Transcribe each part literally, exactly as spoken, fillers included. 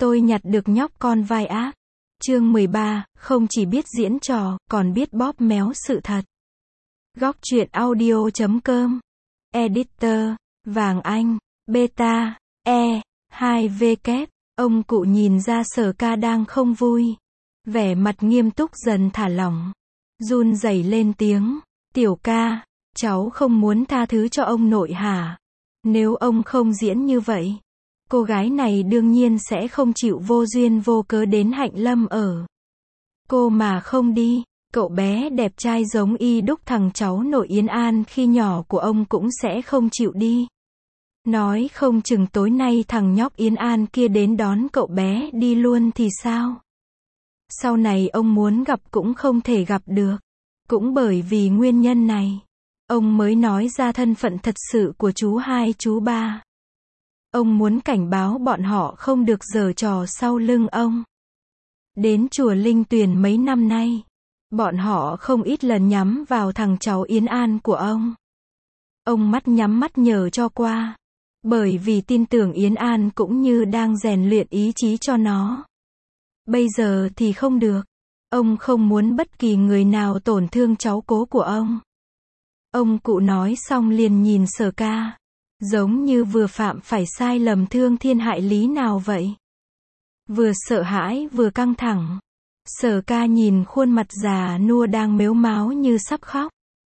Tôi nhặt được nhóc con vai ác. Chương mười ba, không chỉ biết diễn trò, còn biết bóp méo sự thật. Góc truyện audio chấm com. Editor, Vàng Anh, Beta, E, hai V kép. Ông cụ nhìn ra Sở Ca đang không vui. Vẻ mặt nghiêm túc dần thả lỏng. Run rẩy lên tiếng. Tiểu ca, cháu không muốn tha thứ cho ông nội hả? Nếu ông không diễn như vậy, cô gái này đương nhiên sẽ không chịu vô duyên vô cớ đến Hạnh Lâm ở. Cô mà không đi, cậu bé đẹp trai giống y đúc thằng cháu nội Yến An khi nhỏ của ông cũng sẽ không chịu đi. Nói không chừng tối nay thằng nhóc Yến An kia đến đón cậu bé đi luôn thì sao? Sau này ông muốn gặp cũng không thể gặp được. Cũng bởi vì nguyên nhân này, ông mới nói ra thân phận thật sự của chú hai chú ba. Ông muốn cảnh báo bọn họ không được giở trò sau lưng ông. Đến chùa Linh Tuyền mấy năm nay, bọn họ không ít lần nhắm vào thằng cháu Yến An của ông. Ông mắt nhắm mắt nhờ cho qua, bởi vì tin tưởng Yến An cũng như đang rèn luyện ý chí cho nó. Bây giờ thì không được. Ông không muốn bất kỳ người nào tổn thương cháu cố của ông. Ông cụ nói xong liền nhìn Sở Ca, giống như vừa phạm phải sai lầm thương thiên hại lý nào vậy. Vừa sợ hãi vừa căng thẳng. Sở Ca nhìn khuôn mặt già nua đang mếu máo như sắp khóc.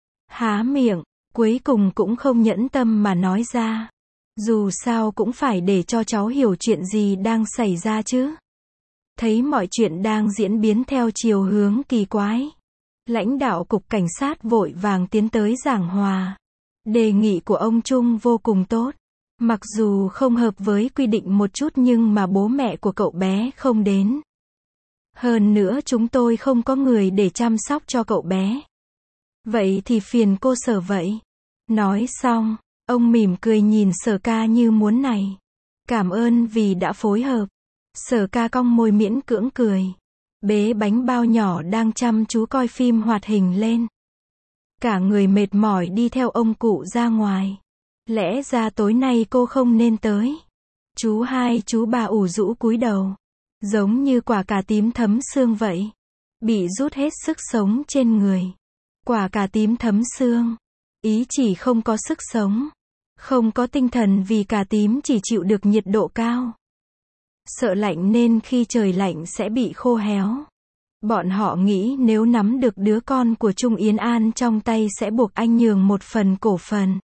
Há miệng, cuối cùng cũng không nhẫn tâm mà nói ra. Dù sao cũng phải để cho cháu hiểu chuyện gì đang xảy ra chứ. Thấy mọi chuyện đang diễn biến theo chiều hướng kỳ quái, lãnh đạo cục cảnh sát vội vàng tiến tới giảng hòa. Đề nghị của ông Trung vô cùng tốt. Mặc dù không hợp với quy định một chút nhưng mà bố mẹ của cậu bé không đến. Hơn nữa chúng tôi không có người để chăm sóc cho cậu bé. Vậy thì phiền cô Sở vậy. Nói xong, ông mỉm cười nhìn Sở Ca như muốn này. Cảm ơn vì đã phối hợp. Sở Ca cong môi miễn cưỡng cười. Bế bánh bao nhỏ đang chăm chú coi phim hoạt hình lên. Cả người mệt mỏi đi theo ông cụ ra ngoài. Lẽ ra tối nay cô không nên tới. Chú hai chú ba ủ rũ cúi đầu. Giống như quả cà tím thấm xương vậy. Bị rút hết sức sống trên người. Quả cà tím thấm xương. Ý chỉ không có sức sống. Không có tinh thần vì cà tím chỉ chịu được nhiệt độ cao. Sợ lạnh nên khi trời lạnh sẽ bị khô héo. Bọn họ nghĩ nếu nắm được đứa con của Trung Yến An trong tay sẽ buộc anh nhường một phần cổ phần.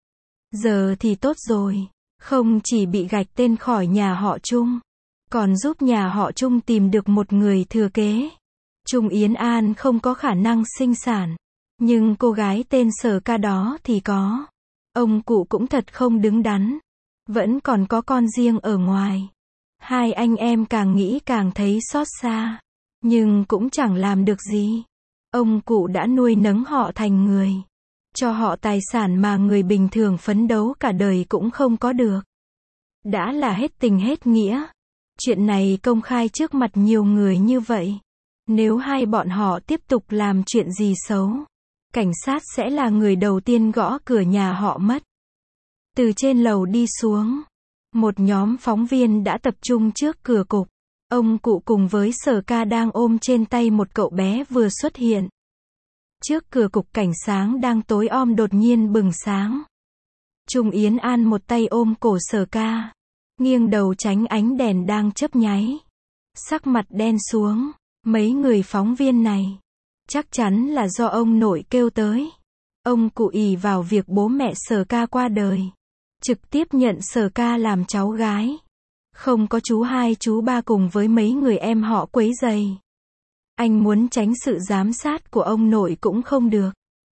Giờ thì tốt rồi. Không chỉ bị gạch tên khỏi nhà họ Trung, còn giúp nhà họ Trung tìm được một người thừa kế. Trung Yến An không có khả năng sinh sản. Nhưng cô gái tên Sở Ca đó thì có. Ông cụ cũng thật không đứng đắn. Vẫn còn có con riêng ở ngoài. Hai anh em càng nghĩ càng thấy xót xa. Nhưng cũng chẳng làm được gì. Ông cụ đã nuôi nấng họ thành người. Cho họ tài sản mà người bình thường phấn đấu cả đời cũng không có được. Đã là hết tình hết nghĩa. Chuyện này công khai trước mặt nhiều người như vậy. Nếu hai bọn họ tiếp tục làm chuyện gì xấu, cảnh sát sẽ là người đầu tiên gõ cửa nhà họ mất. Từ trên lầu đi xuống, một nhóm phóng viên đã tập trung trước cửa cục. Ông cụ cùng với Sở Ca đang ôm trên tay một cậu bé vừa xuất hiện. Trước cửa cục cảnh sáng đang tối om đột nhiên bừng sáng. Trung Yến An một tay ôm cổ Sở Ca, nghiêng đầu tránh ánh đèn đang chớp nháy. Sắc mặt đen xuống. Mấy người phóng viên này, chắc chắn là do ông nội kêu tới. Ông cụ ỷ vào việc bố mẹ Sở Ca qua đời, trực tiếp nhận Sở Ca làm cháu gái. Không có chú hai chú ba cùng với mấy người em họ quấy rầy. Anh muốn tránh sự giám sát của ông nội cũng không được.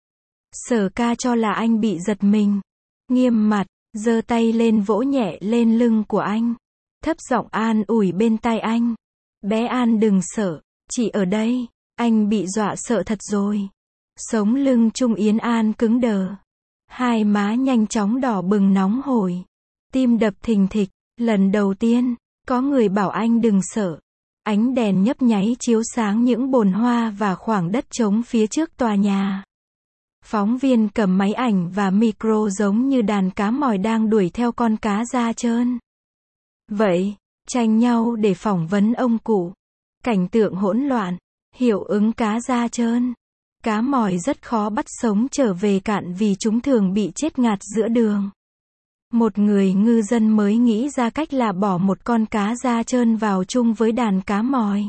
Sở Ca cho là anh bị giật mình. Nghiêm mặt, giơ tay lên vỗ nhẹ lên lưng của anh. Thấp giọng an ủi bên tai anh. Bé An đừng sợ, chị ở đây. Anh bị dọa sợ thật rồi. Sống lưng Trung Yến An cứng đờ. Hai má nhanh chóng đỏ bừng nóng hổi. Tim đập thình thịch. Lần đầu tiên, có người bảo anh đừng sợ. Ánh đèn nhấp nháy chiếu sáng những bồn hoa và khoảng đất trống phía trước tòa nhà. Phóng viên cầm máy ảnh và micro giống như đàn cá mòi đang đuổi theo con cá da trơn. Vậy, tranh nhau để phỏng vấn ông cụ. Cảnh tượng hỗn loạn, hiệu ứng cá da trơn. Cá mòi rất khó bắt sống trở về cạn vì chúng thường bị chết ngạt giữa đường. Một người ngư dân mới nghĩ ra cách là bỏ một con cá da trơn vào chung với đàn cá mòi.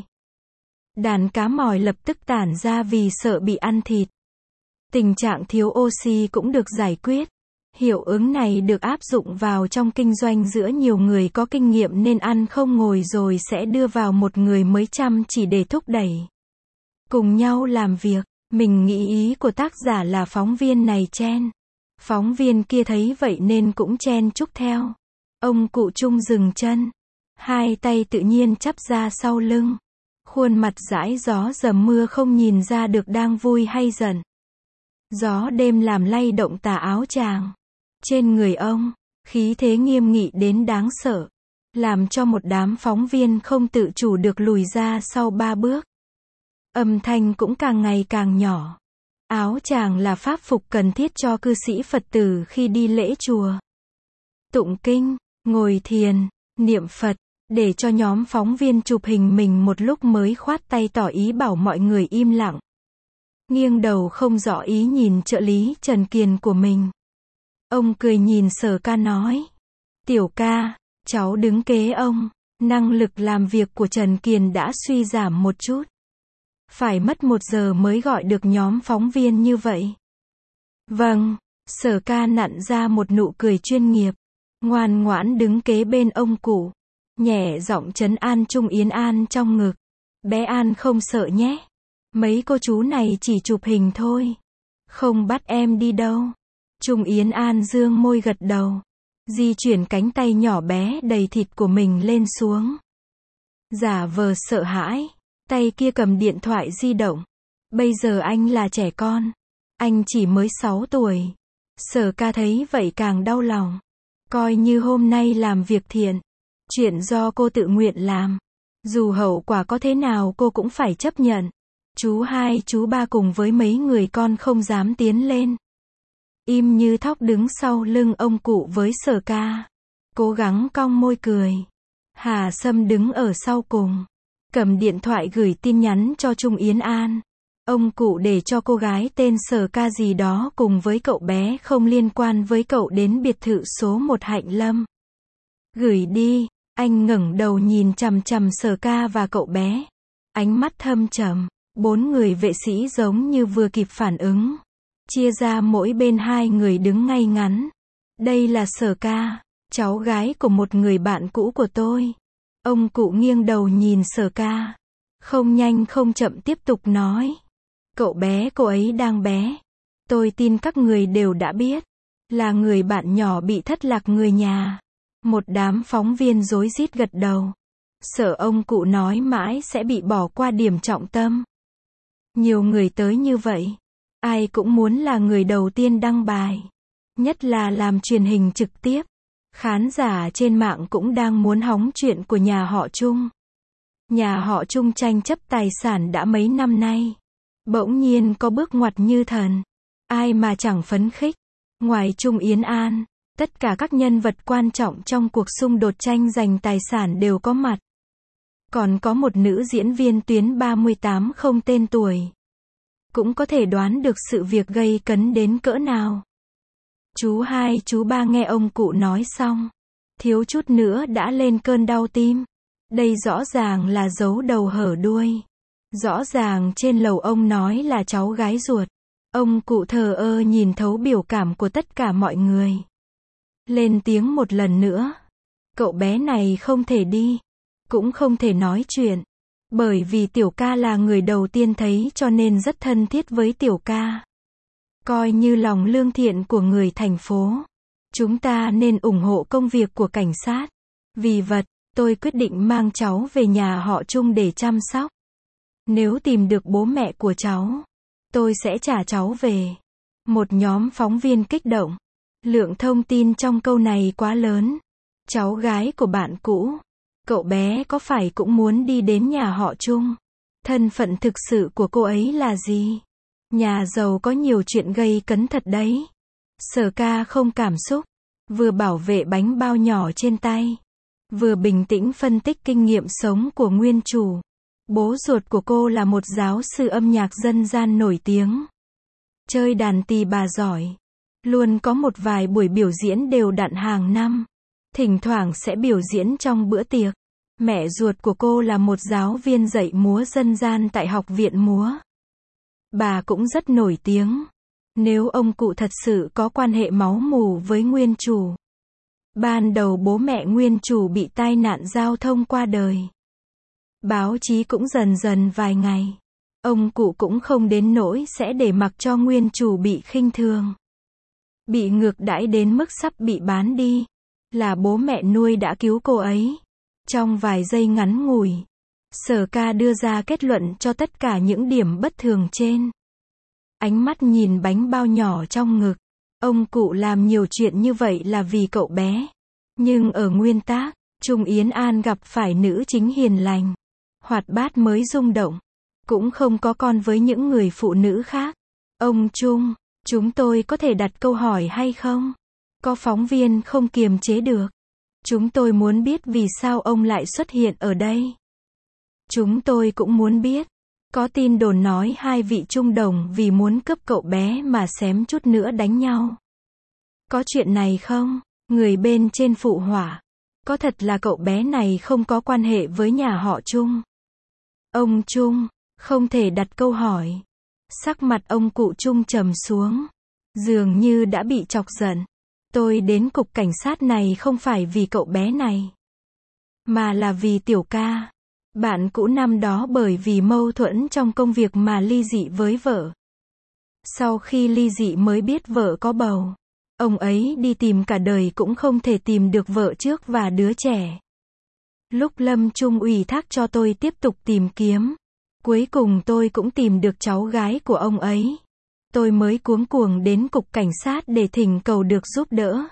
Đàn cá mòi lập tức tản ra vì sợ bị ăn thịt. Tình trạng thiếu oxy cũng được giải quyết. Hiệu ứng này được áp dụng vào trong kinh doanh giữa nhiều người có kinh nghiệm nên ăn không ngồi rồi sẽ đưa vào một người mới chăm chỉ để thúc đẩy. Cùng nhau làm việc, mình nghĩ ý của tác giả là phóng viên này chen. Phóng viên kia thấy vậy nên cũng chen chúc theo. Ông cụ Trung dừng chân. Hai tay tự nhiên chắp ra sau lưng. Khuôn mặt dãi gió dầm mưa không nhìn ra được đang vui hay giận. Gió đêm làm lay động tà áo chàng. Trên người ông, khí thế nghiêm nghị đến đáng sợ. Làm cho một đám phóng viên không tự chủ được lùi ra sau ba bước. Âm thanh cũng càng ngày càng nhỏ. Áo chàng là pháp phục cần thiết cho cư sĩ Phật tử khi đi lễ chùa. Tụng kinh, ngồi thiền, niệm Phật, để cho nhóm phóng viên chụp hình mình một lúc mới khoát tay tỏ ý bảo mọi người im lặng. Nghiêng đầu không rõ ý nhìn trợ lý Trần Kiền của mình. Ông cười nhìn Sở Ca nói. Tiểu ca, cháu đứng kế ông. Năng lực làm việc của Trần Kiền đã suy giảm một chút. Phải mất một giờ mới gọi được nhóm phóng viên như vậy. Vâng, Sở Ca nặn ra một nụ cười chuyên nghiệp. Ngoan ngoãn đứng kế bên ông cụ. Nhẹ giọng trấn an Trung Yến An trong ngực. Bé An không sợ nhé. Mấy cô chú này chỉ chụp hình thôi. Không bắt em đi đâu. Trung Yến An dương môi gật đầu. Di chuyển cánh tay nhỏ bé đầy thịt của mình lên xuống. Giả vờ sợ hãi. Tay kia cầm điện thoại di động. Bây giờ anh là trẻ con. Anh chỉ mới sáu tuổi. Sở Ca thấy vậy càng đau lòng. Coi như hôm nay làm việc thiện. Chuyện do cô tự nguyện làm. Dù hậu quả có thế nào cô cũng phải chấp nhận. Chú hai chú ba cùng với mấy người con không dám tiến lên. Im như thóc đứng sau lưng ông cụ với Sở Ca. Cố gắng cong môi cười. Hà Sâm đứng ở sau cùng. Cầm điện thoại gửi tin nhắn cho Trung Yến An. Ông cụ để cho cô gái tên Sở Ca gì đó cùng với cậu bé không liên quan với cậu đến biệt thự số một Hạnh Lâm. Gửi đi, anh ngẩng đầu nhìn chằm chằm Sở Ca và cậu bé. Ánh mắt thâm trầm, bốn người vệ sĩ giống như vừa kịp phản ứng. Chia ra mỗi bên hai người đứng ngay ngắn. Đây là Sở Ca, cháu gái của một người bạn cũ của tôi. Ông cụ nghiêng đầu nhìn Sở Ca. Không nhanh không chậm tiếp tục nói. Cậu bé cô ấy đang bé. Tôi tin các người đều đã biết. Là người bạn nhỏ bị thất lạc người nhà. Một đám phóng viên rối rít gật đầu. Sợ ông cụ nói mãi sẽ bị bỏ qua điểm trọng tâm. Nhiều người tới như vậy. Ai cũng muốn là người đầu tiên đăng bài. Nhất là làm truyền hình trực tiếp. Khán giả trên mạng cũng đang muốn hóng chuyện của nhà họ Trung. Nhà họ Trung tranh chấp tài sản đã mấy năm nay. Bỗng nhiên có bước ngoặt như thần. Ai mà chẳng phấn khích. Ngoài Trung Yến An, tất cả các nhân vật quan trọng trong cuộc xung đột tranh giành tài sản đều có mặt. Còn có một nữ diễn viên tuyến ba mươi tám không tên tuổi. Cũng có thể đoán được sự việc gây cấn đến cỡ nào. Chú hai chú ba nghe ông cụ nói xong. Thiếu chút nữa đã lên cơn đau tim. Đây rõ ràng là giấu đầu hở đuôi. Rõ ràng trên lầu ông nói là cháu gái ruột. Ông cụ thờ ơ nhìn thấu biểu cảm của tất cả mọi người. Lên tiếng một lần nữa. Cậu bé này không thể đi. Cũng không thể nói chuyện. Bởi vì Tiểu Ca là người đầu tiên thấy cho nên rất thân thiết với Tiểu Ca. Coi như lòng lương thiện của người thành phố. Chúng ta nên ủng hộ công việc của cảnh sát. Vì vậy, tôi quyết định mang cháu về nhà họ Trung để chăm sóc. Nếu tìm được bố mẹ của cháu, tôi sẽ trả cháu về. Một nhóm phóng viên kích động. Lượng thông tin trong câu này quá lớn. Cháu gái của bạn cũ. Cậu bé có phải cũng muốn đi đến nhà họ Trung? Thân phận thực sự của cô ấy là gì? Nhà giàu có nhiều chuyện gây cấn thật đấy. Sở Ca không cảm xúc. Vừa bảo vệ bánh bao nhỏ trên tay. vừa bình tĩnh phân tích kinh nghiệm sống của nguyên chủ. Bố ruột của cô là một giáo sư âm nhạc dân gian nổi tiếng. Chơi đàn tỳ bà giỏi. Luôn có một vài buổi biểu diễn đều đặn hàng năm. Thỉnh thoảng sẽ biểu diễn trong bữa tiệc. Mẹ ruột của cô là một giáo viên dạy múa dân gian tại học viện múa. Bà cũng rất nổi tiếng. Nếu ông cụ thật sự có quan hệ máu mủ với nguyên chủ. Ban đầu bố mẹ nguyên chủ bị tai nạn giao thông qua đời. Báo chí cũng dần dần vài ngày. Ông cụ cũng không đến nỗi sẽ để mặc cho nguyên chủ bị khinh thường. Bị ngược đãi đến mức sắp bị bán đi. Là bố mẹ nuôi đã cứu cô ấy. Trong vài giây ngắn ngủi, Sở Ca đưa ra kết luận cho tất cả những điểm bất thường trên. Ánh mắt nhìn bánh bao nhỏ trong ngực. Ông cụ làm nhiều chuyện như vậy là vì cậu bé. Nhưng ở nguyên tác, Trung Yến An gặp phải nữ chính hiền lành, hoạt bát mới rung động. Cũng không có con với những người phụ nữ khác. Ông Trung, chúng tôi có thể đặt câu hỏi hay không? Có phóng viên không kiềm chế được. Chúng tôi muốn biết vì sao ông lại xuất hiện ở đây. Chúng tôi cũng muốn biết. Có tin đồn nói hai vị trung đồng vì muốn cướp cậu bé mà xém chút nữa đánh nhau. Có chuyện này không? Người bên trên phụ họa. Có thật là cậu bé này không có quan hệ với nhà họ Trung? Ông Trung, không thể đặt câu hỏi. Sắc mặt ông cụ Trung trầm xuống. Dường như đã bị chọc giận. Tôi đến cục cảnh sát này không phải vì cậu bé này. Mà là vì Tiểu Ca. Bạn cũ năm đó bởi vì mâu thuẫn trong công việc mà ly dị với vợ. Sau khi ly dị mới biết vợ có bầu. Ông ấy đi tìm cả đời cũng không thể tìm được vợ trước và đứa trẻ. Lúc Lâm Trung ủy thác cho tôi tiếp tục tìm kiếm. Cuối cùng tôi cũng tìm được cháu gái của ông ấy. Tôi mới cuống cuồng đến cục cảnh sát để thỉnh cầu được giúp đỡ.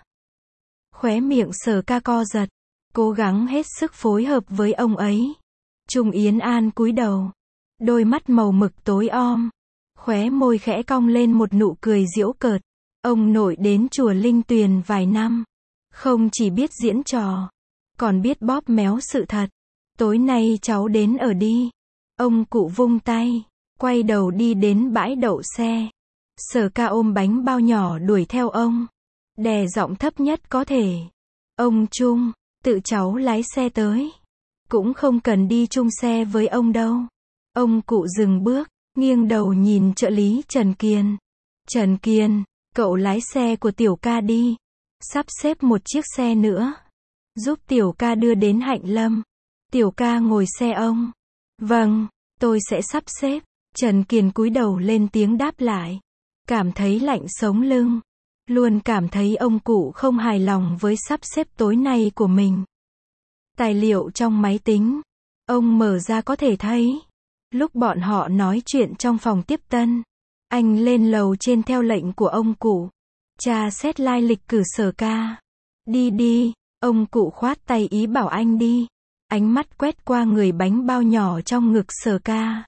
Khóe miệng Sở Ca co giật. Cố gắng hết sức phối hợp với ông ấy. Trung Yến An cúi đầu. Đôi mắt màu mực tối om. Khóe môi khẽ cong lên một nụ cười giễu cợt. Ông nội đến chùa Linh Tuyền vài năm. Không chỉ biết diễn trò. Còn biết bóp méo sự thật. Tối nay cháu đến ở đi. Ông cụ vung tay. Quay đầu đi đến bãi đậu xe. Sở Ca ôm bánh bao nhỏ đuổi theo ông. Đè giọng thấp nhất có thể. Ông Trung, tự cháu lái xe tới. Cũng không cần đi chung xe với ông đâu. Ông cụ dừng bước, nghiêng đầu nhìn trợ lý Trần Kiên. Trần Kiên, cậu lái xe của Tiểu Ca đi. Sắp xếp một chiếc xe nữa. Giúp Tiểu Ca đưa đến Hạnh Lâm. Tiểu Ca ngồi xe ông. Vâng, tôi sẽ sắp xếp. Trần Kiên cúi đầu lên tiếng đáp lại. Cảm thấy lạnh sống lưng. Luôn cảm thấy ông cụ không hài lòng với sắp xếp tối nay của mình. Tài liệu trong máy tính. Ông mở ra có thể thấy. Lúc bọn họ nói chuyện trong phòng tiếp tân. Anh lên lầu trên theo lệnh của ông cụ. Tra xét lai lịch cử Sở Ca. Đi đi, ông cụ khoát tay ý bảo anh đi. Ánh mắt quét qua người bánh bao nhỏ trong ngực Sở Ca.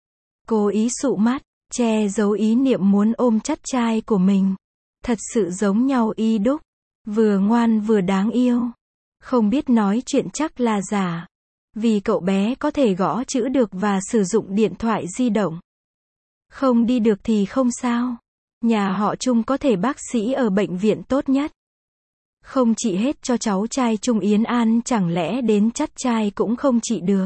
Cố ý sụ mắt, che giấu ý niệm muốn ôm chắt trai của mình. Thật sự giống nhau y đúc. Vừa ngoan vừa đáng yêu. Không biết nói chuyện chắc là giả. Vì cậu bé có thể gõ chữ được và sử dụng điện thoại di động. Không đi được thì không sao. Nhà họ Trung có thể bác sĩ ở bệnh viện tốt nhất. Không trị hết cho cháu trai Trung Yến An, chẳng lẽ đến chắt trai cũng không trị được.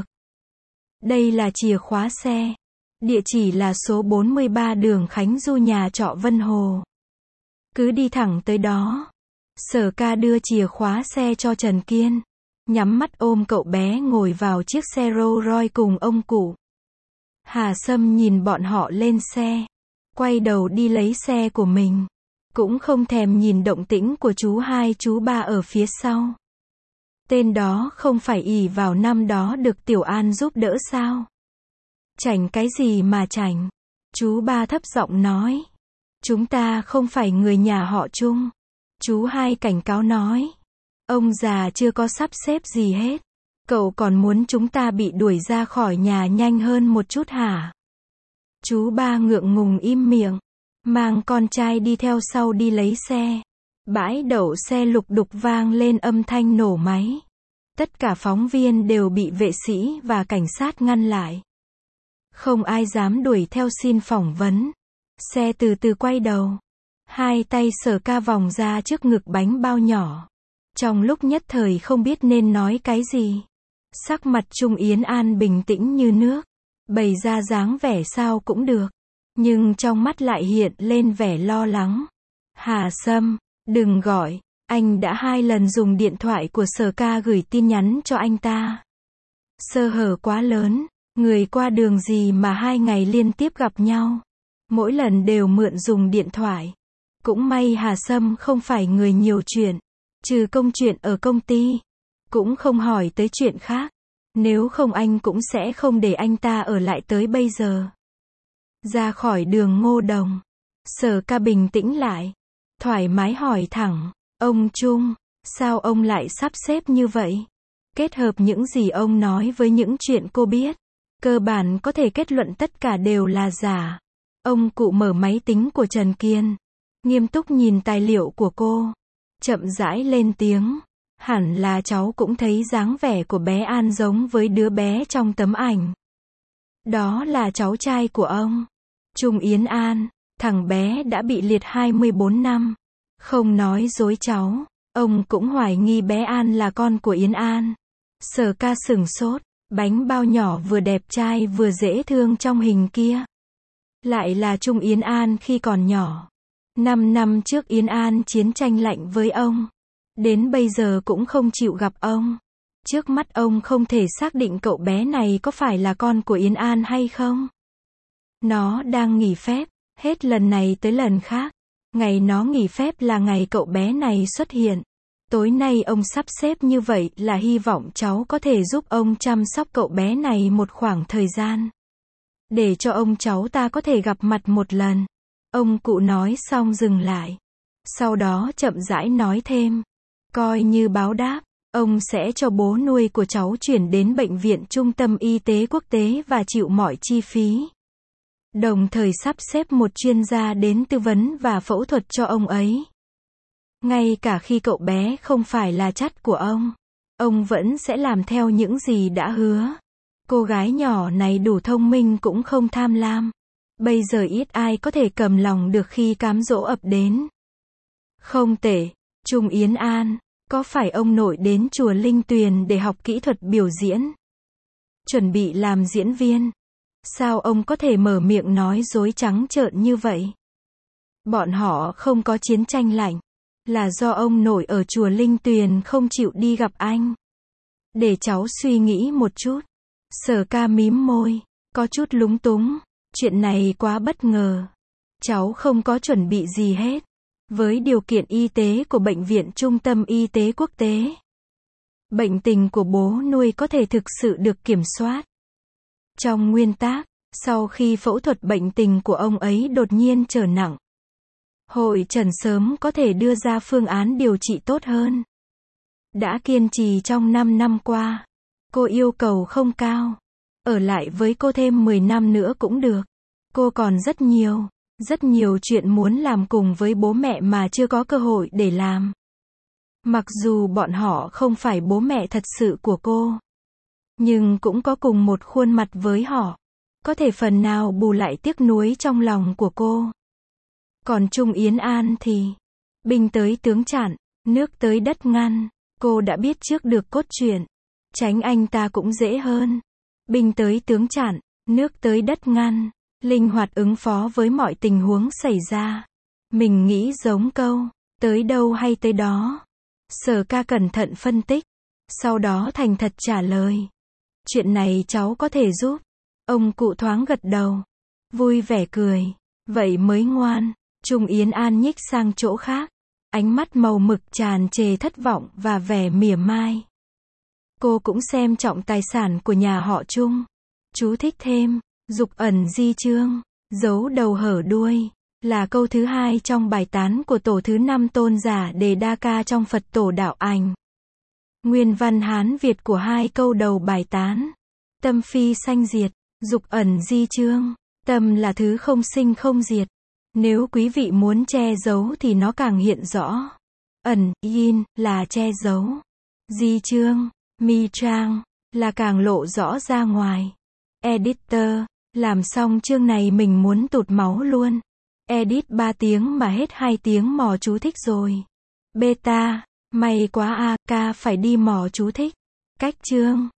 Đây là chìa khóa xe. Địa chỉ là số bốn mươi ba đường Khánh Du, nhà trọ Vân Hồ. Cứ đi thẳng tới đó. Sở Ca đưa chìa khóa xe cho Trần Kiên. Nhắm mắt ôm cậu bé ngồi vào chiếc xe Rolls Royce cùng ông cụ. Hà Sâm nhìn bọn họ lên xe. Quay đầu đi lấy xe của mình. Cũng không thèm nhìn động tĩnh của chú hai chú ba ở phía sau. Tên đó không phải ỷ vào năm đó được Tiểu An giúp đỡ sao? Chảnh cái gì mà chảnh? Chú ba thấp giọng nói. Chúng ta không phải người nhà họ Trung. Chú hai cảnh cáo nói. Ông già chưa có sắp xếp gì hết. Cậu còn muốn chúng ta bị đuổi ra khỏi nhà nhanh hơn một chút hả? Chú ba ngượng ngùng im miệng. Mang con trai đi theo sau đi lấy xe. Bãi đậu xe lục đục vang lên âm thanh nổ máy. Tất cả phóng viên đều bị vệ sĩ và cảnh sát ngăn lại. Không ai dám đuổi theo xin phỏng vấn. Xe từ từ quay đầu. Hai tay Sở Ca vòng ra trước ngực bánh bao nhỏ. Trong lúc nhất thời không biết nên nói cái gì. Sắc mặt Trung Yến An bình tĩnh như nước. Bày ra dáng vẻ sao cũng được. Nhưng trong mắt lại hiện lên vẻ lo lắng. Hà Sâm, đừng gọi. Anh đã hai lần dùng điện thoại của Sở Ca gửi tin nhắn cho anh ta. Sơ hở quá lớn. Người qua đường gì mà hai ngày liên tiếp gặp nhau. Mỗi lần đều mượn dùng điện thoại. Cũng may Hà Sâm không phải người nhiều chuyện. Trừ công chuyện ở công ty. Cũng không hỏi tới chuyện khác. Nếu không anh cũng sẽ không để anh ta ở lại tới bây giờ. Ra khỏi đường Ngô Đồng. Sở Ca bình tĩnh lại. Thoải mái hỏi thẳng. Ông Trung, sao ông lại sắp xếp như vậy? Kết hợp những gì ông nói với những chuyện cô biết. Cơ bản có thể kết luận tất cả đều là giả. Ông cụ mở máy tính của Trần Kiên. Nghiêm túc nhìn tài liệu của cô. Chậm rãi lên tiếng. Hẳn là cháu cũng thấy dáng vẻ của bé An giống với đứa bé trong tấm ảnh. Đó là cháu trai của ông. Trung Yến An. Thằng bé đã bị liệt hai mươi bốn năm. Không nói dối cháu. Ông cũng hoài nghi bé An là con của Yến An. Sở Ca sửng sốt. Bánh bao nhỏ vừa đẹp trai vừa dễ thương trong hình kia. Lại là Trung Yến An khi còn nhỏ. Năm năm trước Yến An chiến tranh lạnh với ông. Đến bây giờ cũng không chịu gặp ông. Trước mắt ông không thể xác định cậu bé này có phải là con của Yến An hay không. Nó đang nghỉ phép, hết lần này tới lần khác. Ngày nó nghỉ phép là ngày cậu bé này xuất hiện. Tối nay ông sắp xếp như vậy là hy vọng cháu có thể giúp ông chăm sóc cậu bé này một khoảng thời gian. Để cho ông cháu ta có thể gặp mặt một lần. Ông cụ nói xong dừng lại. Sau đó chậm rãi nói thêm. Coi như báo đáp, ông sẽ cho bố nuôi của cháu chuyển đến bệnh viện Trung tâm Y tế Quốc tế và chịu mọi chi phí. Đồng thời sắp xếp một chuyên gia đến tư vấn và phẫu thuật cho ông ấy. Ngay cả khi cậu bé không phải là chắt của ông, ông vẫn sẽ làm theo những gì đã hứa. Cô gái nhỏ này đủ thông minh cũng không tham lam. Bây giờ ít ai có thể cầm lòng được khi cám dỗ ập đến. Không tệ, Trung Yến An, có phải ông nội đến chùa Linh Tuyền để học kỹ thuật biểu diễn? Chuẩn bị làm diễn viên? Sao ông có thể mở miệng nói dối trắng trợn như vậy? Bọn họ không có chiến tranh lạnh. Là do ông nội ở chùa Linh Tuyền không chịu đi gặp anh. Để cháu suy nghĩ một chút. Sở Ca mím môi, có chút lúng túng. Chuyện này quá bất ngờ. Cháu không có chuẩn bị gì hết. Với điều kiện y tế của Bệnh viện Trung tâm Y tế Quốc tế, bệnh tình của bố nuôi có thể thực sự được kiểm soát. Trong nguyên tắc, sau khi phẫu thuật bệnh tình của ông ấy đột nhiên trở nặng, hội trần sớm có thể đưa ra phương án điều trị tốt hơn. Đã kiên trì trong năm năm qua, cô yêu cầu không cao. Ở lại với cô thêm mười năm nữa cũng được. Cô còn rất nhiều, rất nhiều chuyện muốn làm cùng với bố mẹ mà chưa có cơ hội để làm. Mặc dù bọn họ không phải bố mẹ thật sự của cô, nhưng cũng có cùng một khuôn mặt với họ. Có thể phần nào bù lại tiếc nuối trong lòng của cô. Còn Trung Yến An thì, binh tới tướng chặn, nước tới đất ngăn. Cô đã biết trước được cốt truyện. Tránh anh ta cũng dễ hơn. Binh tới tướng chặn, nước tới đất ngăn. Linh hoạt ứng phó với mọi tình huống xảy ra. Mình nghĩ giống câu, tới đâu hay tới đó. Sở Ca cẩn thận phân tích. Sau đó thành thật trả lời. Chuyện này cháu có thể giúp. Ông cụ thoáng gật đầu. Vui vẻ cười. Vậy mới ngoan. Trung Yến An nhích sang chỗ khác. Ánh mắt màu mực tràn trề thất vọng và vẻ mỉa mai. Cô cũng xem trọng tài sản của nhà họ Trung. Chú thích thêm. Dục ẩn di chương, giấu đầu hở đuôi, là câu thứ hai trong bài tán của tổ thứ năm tôn giả Đề Đa Ca trong Phật tổ đạo Ảnh. Nguyên văn Hán Việt của hai câu đầu bài tán. Tâm phi sanh diệt, dục ẩn di chương, tâm là thứ không sinh không diệt. Nếu quý vị muốn che giấu thì nó càng hiện rõ. Ẩn, yin, là che giấu. Di chương, Mi trang, là càng lộ rõ ra ngoài. Editor, làm xong chương này mình muốn tụt máu luôn. Edit ba tiếng mà hết hai tiếng mò chú thích rồi. Beta, may quá a, ca phải đi mò chú thích. Cách chương.